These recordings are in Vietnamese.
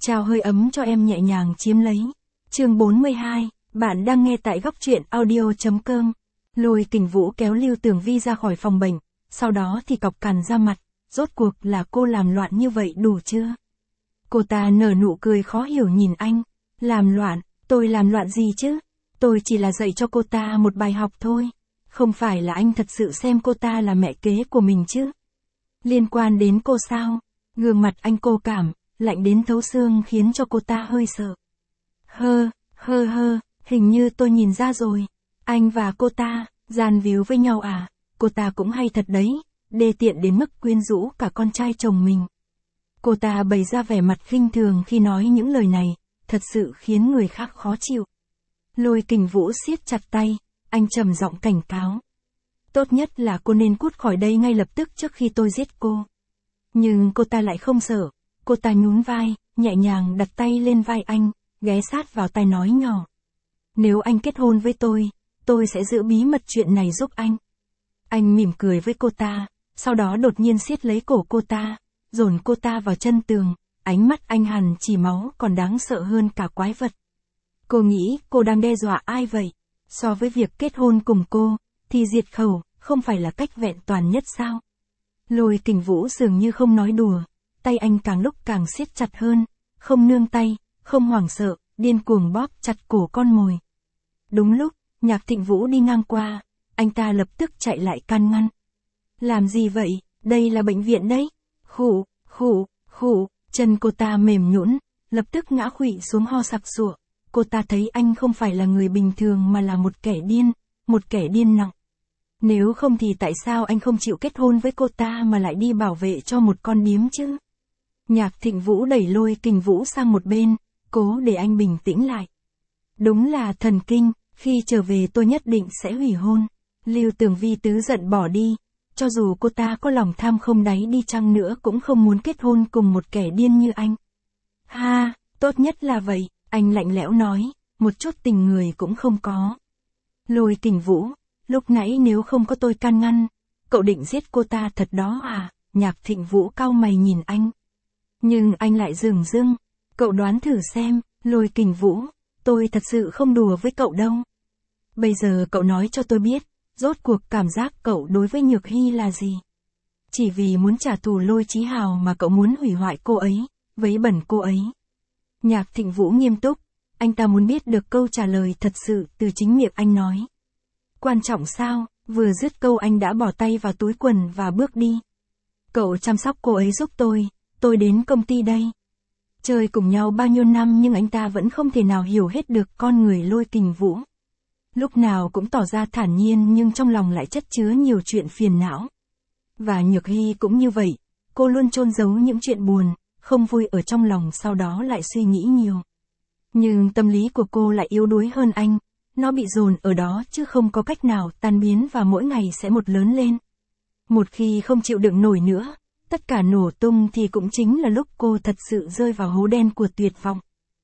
Trao hơi ấm cho em nhẹ nhàng chiếm lấy. Chương 42, bạn đang nghe tại góc truyện audio.com. Lôi Kình Vũ kéo Lưu Tường Vi ra khỏi phòng bệnh, sau đó thì cọc cằn ra mặt, rốt cuộc là cô làm loạn như vậy đủ chưa? Cô ta nở nụ cười khó hiểu nhìn anh, làm loạn, tôi làm loạn gì chứ? Tôi chỉ là dạy cho cô ta một bài học thôi, không phải là anh thật sự xem cô ta là mẹ kế của mình chứ? Liên quan đến cô sao? Gương mặt anh cô cảm, lạnh đến thấu xương khiến cho cô ta hơi sợ. Hình như tôi nhìn ra rồi. Anh và cô ta, gian víu với nhau à? Cô ta cũng hay thật đấy, đê tiện đến mức quyến rũ cả con trai chồng mình. Cô ta bày ra vẻ mặt khinh thường khi nói những lời này, thật sự khiến người khác khó chịu. Lôi Kình Vũ siết chặt tay, anh trầm giọng cảnh cáo. Tốt nhất là cô nên cút khỏi đây ngay lập tức trước khi tôi giết cô. Nhưng cô ta lại không sợ, cô ta nhún vai, nhẹ nhàng đặt tay lên vai anh, ghé sát vào tai nói nhỏ. Nếu anh kết hôn với tôi sẽ giữ bí mật chuyện này giúp anh. Anh mỉm cười với cô ta, sau đó đột nhiên siết lấy cổ cô ta, dồn cô ta vào chân tường, ánh mắt anh hằn chỉ máu còn đáng sợ hơn cả quái vật. Cô nghĩ cô đang đe dọa ai vậy? So với việc kết hôn cùng cô, thì diệt khẩu, không phải là cách vẹn toàn nhất sao? Lôi Kình Vũ dường như không nói đùa, tay anh càng lúc càng siết chặt hơn, không nương tay, không hoảng sợ, điên cuồng bóp chặt cổ con mồi. Đúng lúc, Nhạc Thịnh Vũ đi ngang qua, anh ta lập tức chạy lại can ngăn. Làm gì vậy, đây là bệnh viện đấy. Khụ, chân cô ta mềm nhũn, lập tức ngã khuỵu xuống ho sặc sụa. Cô ta thấy anh không phải là người bình thường mà là một kẻ điên nặng. Nếu không thì tại sao anh không chịu kết hôn với cô ta mà lại đi bảo vệ cho một con điếm chứ? Nhạc Thịnh Vũ đẩy Lôi Kình Vũ sang một bên, cố để anh bình tĩnh lại. Đúng là thần kinh, khi trở về tôi nhất định sẽ hủy hôn. Lưu Tường Vi tức giận bỏ đi, cho dù cô ta có lòng tham không đáy đi chăng nữa cũng không muốn kết hôn cùng một kẻ điên như anh. Ha, tốt nhất là vậy, anh lạnh lẽo nói, một chút tình người cũng không có. Lôi Kình Vũ, lúc nãy nếu không có tôi can ngăn, cậu định giết cô ta thật đó à? Nhạc Thịnh Vũ cau mày nhìn anh. Nhưng anh lại dửng dưng, cậu đoán thử xem, Lôi Kình Vũ, tôi thật sự không đùa với cậu đâu. Bây giờ cậu nói cho tôi biết, rốt cuộc cảm giác cậu đối với Nhược Hy là gì? Chỉ vì muốn trả thù Lôi Chí Hào mà cậu muốn hủy hoại cô ấy, vấy bẩn cô ấy. Nhạc Thịnh Vũ nghiêm túc, anh ta muốn biết được câu trả lời thật sự từ chính miệng anh nói. Quan trọng sao? Vừa dứt câu anh đã bỏ tay vào túi quần và bước đi. Cậu chăm sóc cô ấy giúp tôi đến công ty đây. Chơi cùng nhau bao nhiêu năm nhưng anh ta vẫn không thể nào hiểu hết được con người Lôi Kình Vũ. Lúc nào cũng tỏ ra thản nhiên nhưng trong lòng lại chất chứa nhiều chuyện phiền não. Và Nhược Hy cũng như vậy, cô luôn chôn giấu những chuyện buồn, không vui ở trong lòng sau đó lại suy nghĩ nhiều. Nhưng tâm lý của cô lại yếu đuối hơn anh, nó bị dồn ở đó chứ không có cách nào tan biến và mỗi ngày sẽ một lớn lên. Một khi không chịu đựng nổi nữa, tất cả nổ tung thì cũng chính là lúc cô thật sự rơi vào hố đen của tuyệt vọng.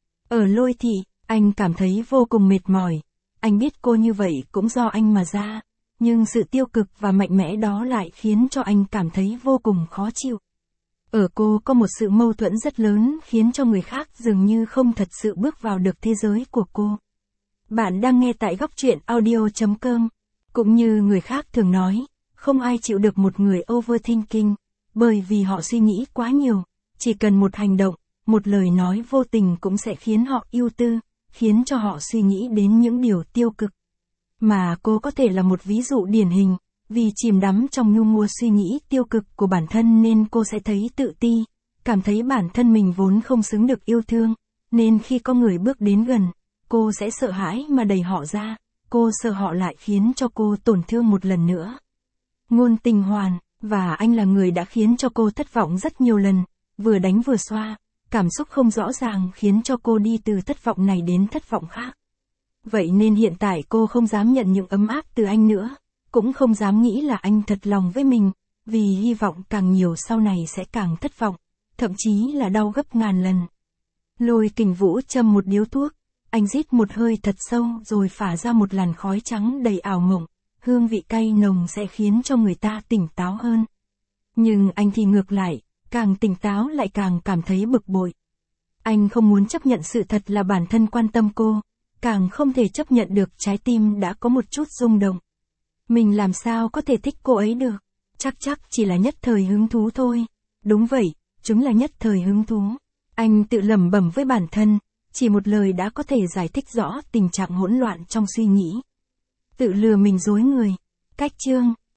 Ở Lôi thị, anh cảm thấy vô cùng mệt mỏi. Anh biết cô như vậy cũng do anh mà ra, nhưng sự tiêu cực và mạnh mẽ đó lại khiến cho anh cảm thấy vô cùng khó chịu. Ở cô có một sự mâu thuẫn rất lớn khiến cho người khác dường như không thật sự bước vào được thế giới của cô. Bạn đang nghe tại góc truyện audio.com. Cũng như người khác thường nói, không ai chịu được một người overthinking, bởi vì họ suy nghĩ quá nhiều, chỉ cần một hành động, một lời nói vô tình cũng sẽ khiến họ ưu tư, khiến cho họ suy nghĩ đến những điều tiêu cực. Mà cô có thể là một ví dụ điển hình, vì chìm đắm trong nhu mùa suy nghĩ tiêu cực của bản thân nên cô sẽ thấy tự ti, cảm thấy bản thân mình vốn không xứng được yêu thương, nên khi có người bước đến gần, cô sẽ sợ hãi mà đẩy họ ra, cô sợ họ lại khiến cho cô tổn thương một lần nữa. Ngôn Tình Hoàn, và anh là người đã khiến cho cô thất vọng rất nhiều lần, vừa đánh vừa xoa, cảm xúc không rõ ràng khiến cho cô đi từ thất vọng này đến thất vọng khác. Vậy nên hiện tại cô không dám nhận những ấm áp từ anh nữa, cũng không dám nghĩ là anh thật lòng với mình, vì hy vọng càng nhiều sau này sẽ càng thất vọng, thậm chí là đau gấp ngàn lần. Lôi Kình Vũ châm một điếu thuốc, anh rít một hơi thật sâu rồi phả ra một làn khói trắng đầy ảo mộng, hương vị cay nồng sẽ khiến cho người ta tỉnh táo hơn. Nhưng anh thì ngược lại, càng tỉnh táo lại càng cảm thấy bực bội. Anh không muốn chấp nhận sự thật là bản thân quan tâm cô, càng không thể chấp nhận được trái tim đã có một chút rung động. Mình làm sao có thể thích cô ấy được? Chắc chỉ là nhất thời hứng thú thôi. Đúng vậy, chúng là nhất thời hứng thú. Anh tự lẩm bẩm với bản thân, chỉ một lời đã có thể giải thích rõ tình trạng hỗn loạn trong suy nghĩ. Tự lừa mình dối người. Cách chương